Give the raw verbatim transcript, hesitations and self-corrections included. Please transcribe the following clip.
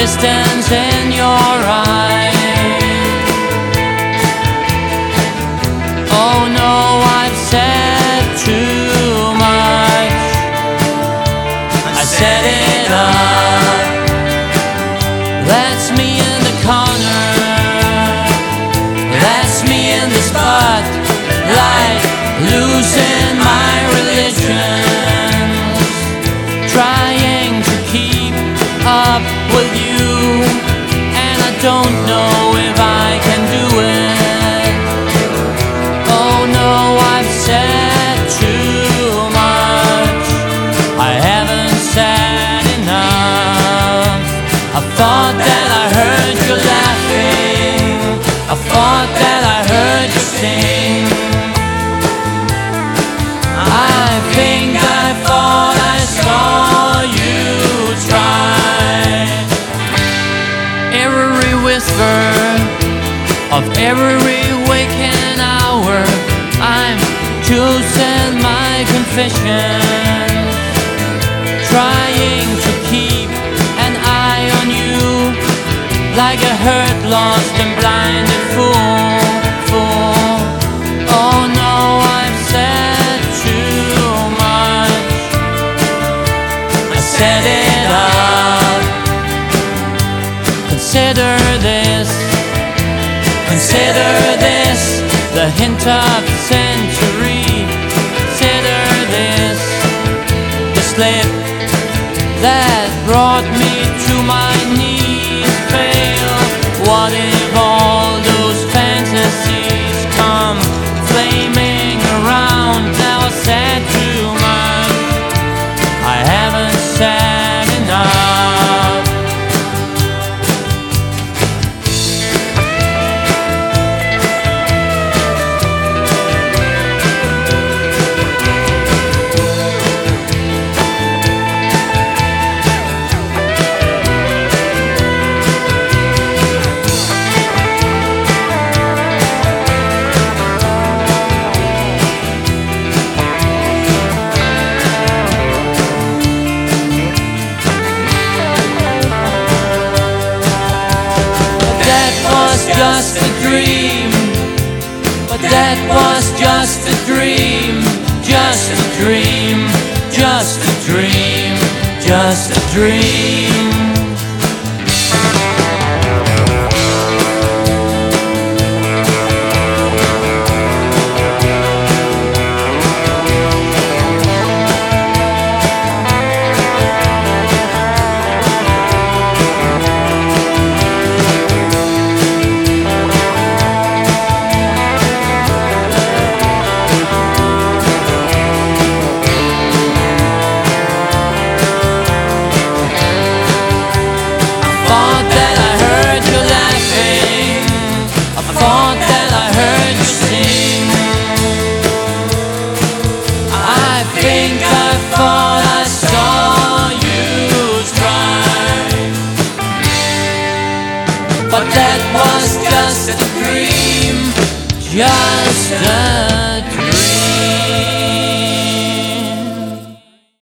distance in your eyes. Oh no, I've said too much. I set it up. That's me in the corner. That's me in the spotlight, losing my religion, trying to keep up with you, and I don't know if I can do it. Oh no, I've said too much. I haven't said enough. I thought that I heard you laughing. I thought that I heard you sing. I think I thought I saw you try. Every whisper of every waking hour, I'm choosing my confession, trying to keep an eye on you, like a hurt, lost and blinded fool, fool. Oh no, I've said too much. I set it up. Consider this, consider this, the hint of the century. Consider this, the slip that brought me to my knees. Fail. What if all those fantasies come flaming around? Now I said too much. I haven't said enough. Just a dream, but that was just a dream, just a dream, just a dream, just a dream. But that was just a dream, just a